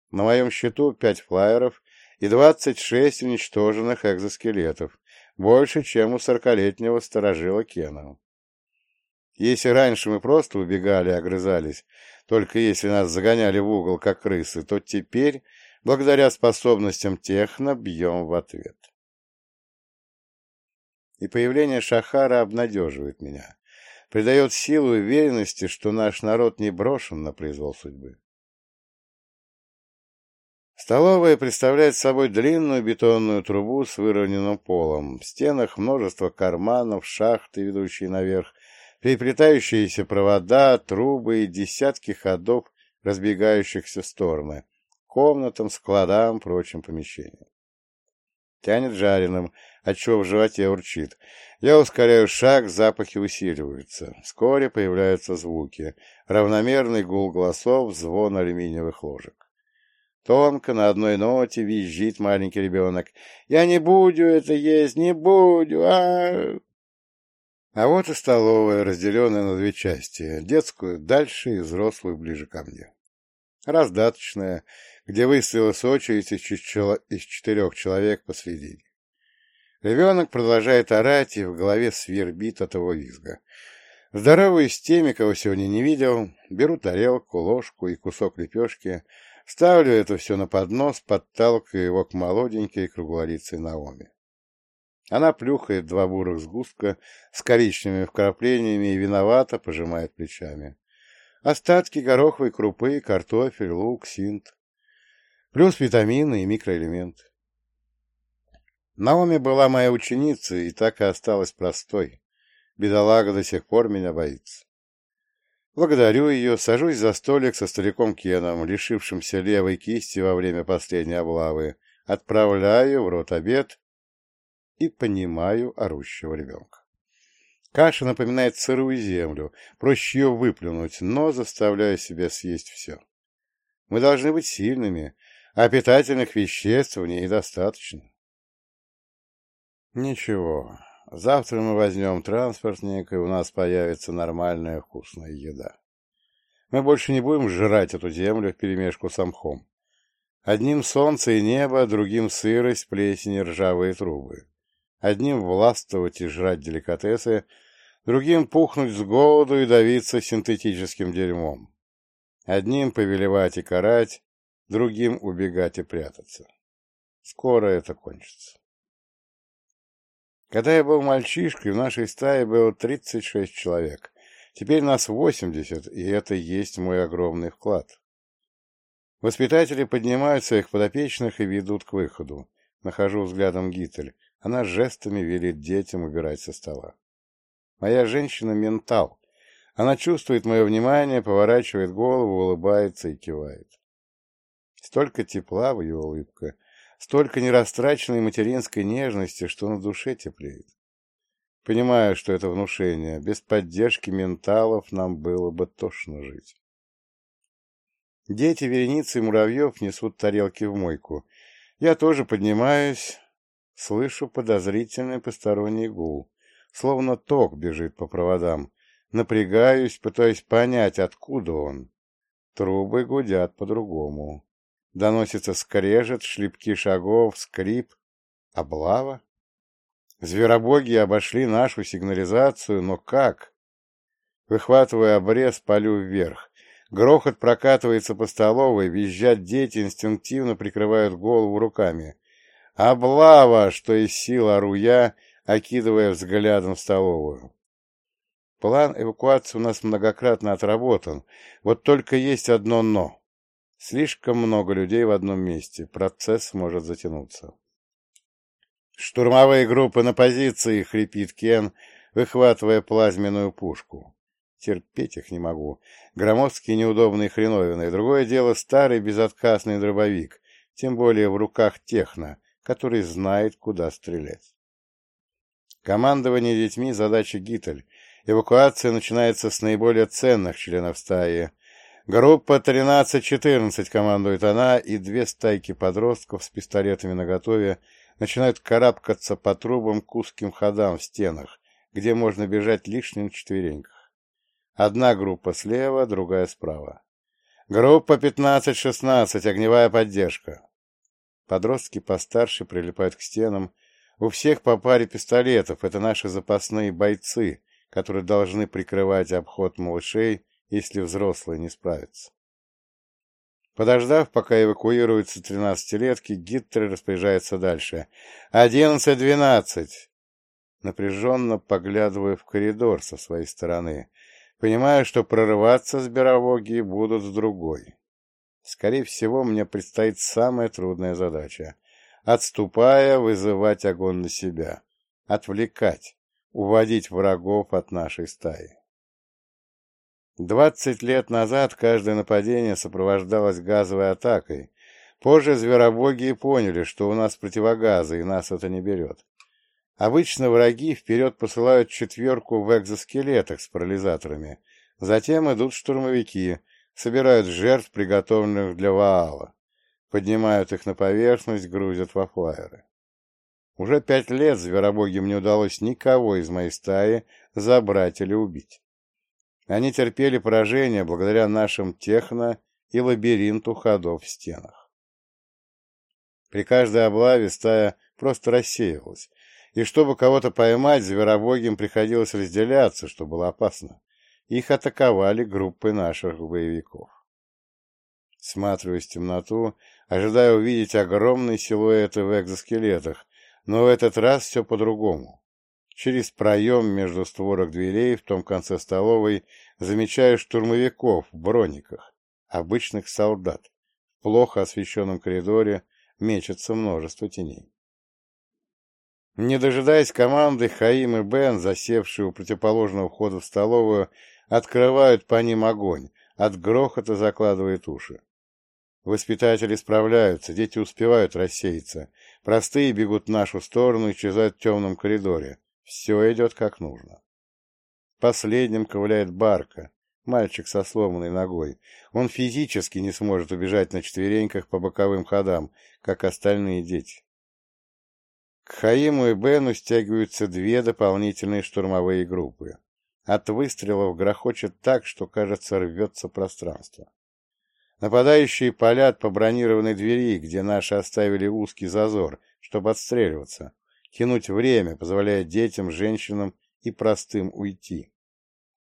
На моем счету 5 флайеров и 26 уничтоженных экзоскелетов, больше, чем у 40-летнего сторожила Кена. Если раньше мы просто убегали и огрызались, только если нас загоняли в угол, как крысы, то теперь, благодаря способностям техно, бьем в ответ. И появление Шахара обнадеживает меня, придает силу и уверенности, что наш народ не брошен на произвол судьбы. Столовая представляет собой длинную бетонную трубу с выровненным полом. В стенах множество карманов, шахты, ведущие наверх, переплетающиеся провода, трубы и десятки ходов, разбегающихся в стороны, комнатам, складам, прочим помещениям. Тянет жареным, отчего в животе урчит. Я ускоряю шаг, запахи усиливаются. Вскоре появляются звуки. Равномерный гул голосов, звон алюминиевых ложек. Тонко на одной ноте визжит маленький ребенок. «Я не буду это есть, не буду! А вот и столовая, разделенная на две части. Детскую дальше и взрослую ближе ко мне. Раздаточная, где выстроилась очередь из 4 человек посредине. Ребенок продолжает орать, и в голове свербит от его визга. Здороваюсь с теми, кого сегодня не видел, беру тарелку, ложку и кусок лепешки, ставлю это все на поднос, подталкиваю его к молоденькой круглолицей Наоми. Она плюхает 2 бурых сгустка с коричневыми вкраплениями и виновато пожимает плечами. Остатки гороховой крупы, картофель, лук, синт. Плюс витамины и микроэлементы. Наоми была моя ученица и так и осталась простой. Бедолага до сих пор меня боится. Благодарю ее, сажусь за столик со стариком Кеном, лишившимся левой кисти во время последней облавы, отправляю в рот обед и понимаю орущего ребенка. Каша напоминает сырую землю, проще ее выплюнуть, но заставляю себя съесть все. Мы должны быть сильными, а питательных веществ в ней достаточно. Ничего, завтра мы возьмем транспортник, и у нас появится нормальная вкусная еда. Мы больше не будем жрать эту землю вперемешку с мхом. Одним солнце и небо, другим сырость, плесень и ржавые трубы. Одним властвовать и жрать деликатесы, другим пухнуть с голоду и давиться синтетическим дерьмом. Одним повелевать и карать, другим убегать и прятаться. Скоро это кончится. Когда я был мальчишкой, в нашей стае было 36 человек. Теперь нас 80, и это и есть мой огромный вклад. Воспитатели поднимают своих подопечных и ведут к выходу. Нахожу взглядом Гитель. Она жестами велит детям убирать со стола. Моя женщина — ментал. Она чувствует мое внимание, поворачивает голову, улыбается и кивает. Столько тепла в ее улыбке, столько нерастраченной материнской нежности, что на душе теплеет. Понимаю, что это внушение. Без поддержки менталов нам было бы тошно жить. Дети вереницы муравьев несут тарелки в мойку. Я тоже поднимаюсь, слышу подозрительный посторонний гул, словно ток бежит по проводам. Напрягаюсь, пытаясь понять, откуда он. Трубы гудят по-другому. Доносится скрежет, шлепки шагов, скрип. Облава? Зверобоги обошли нашу сигнализацию, но как? Выхватывая обрез, палю вверх. Грохот прокатывается по столовой, визжат дети, инстинктивно прикрывают голову руками. «Облава!» — что из сил ору я, окидывая взглядом столовую. План эвакуации у нас многократно отработан, вот только есть одно «но». Слишком много людей в одном месте, процесс может затянуться. «Штурмовые группы на позиции!» — хрипит Кен, выхватывая плазменную пушку. Терпеть их не могу. Громоздкие неудобные хреновины. Другое дело старый безотказный дробовик, тем более в руках техно, который знает, куда стрелять. Командование детьми — задача Гитель. Эвакуация начинается с наиболее ценных членов стаи. «Группа 13-14», — командует она, и 2 стайки подростков с пистолетами наготове начинают карабкаться по трубам к узким ходам в стенах, где можно бежать лишь на четвереньках. Одна группа слева, другая справа. Группа 15-16, огневая поддержка. Подростки постарше прилипают к стенам. У всех по паре пистолетов. Это наши запасные бойцы, которые должны прикрывать обход малышей, если взрослые не справятся. Подождав, пока эвакуируются 13-летки, Гитлер распоряжается дальше. 11-12. Напряженно поглядывая в коридор со своей стороны, понимая, что прорываться с Беровоги будут с другой. Скорее всего, мне предстоит самая трудная задача. Отступая, вызывать огонь на себя. Отвлекать, уводить врагов от нашей стаи. 20 лет назад каждое нападение сопровождалось газовой атакой. Позже зверобоги поняли, что у нас противогазы, и нас это не берет. Обычно враги вперед посылают четверку в экзоскелетах с парализаторами. Затем идут штурмовики, собирают жертв, приготовленных для Ваала. Поднимают их на поверхность, грузят во флайеры. Уже 5 лет зверобогим не удалось никого из моей стаи забрать или убить. Они терпели поражение благодаря нашим техно и лабиринту ходов в стенах. При каждой облаве стая просто рассеивалась, и чтобы кого-то поймать, зверобогим приходилось разделяться, что было опасно. Их атаковали группы наших боевиков. Всматриваясь в темноту, ожидая увидеть огромные силуэты в экзоскелетах, но в этот раз все по-другому. Через проем между створок дверей в том конце столовой замечаю штурмовиков в брониках, обычных солдат. В плохо освещенном коридоре мечется множество теней. Не дожидаясь команды, Хаим и Бен, засевшие у противоположного входа в столовую, открывают по ним огонь, от грохота закладывает уши. Воспитатели справляются, дети успевают рассеяться. Простые бегут в нашу сторону и исчезают в темном коридоре. Все идет как нужно. Последним ковыляет Барка, мальчик со сломанной ногой. Он физически не сможет убежать на четвереньках по боковым ходам, как остальные дети. К Хаиму и Бену стягиваются 2 дополнительные штурмовые группы. От выстрелов грохочет так, что, кажется, рвется пространство. Нападающие палят по бронированной двери, где наши оставили узкий зазор, чтобы отстреливаться, тянуть время, позволяя детям, женщинам и простым уйти.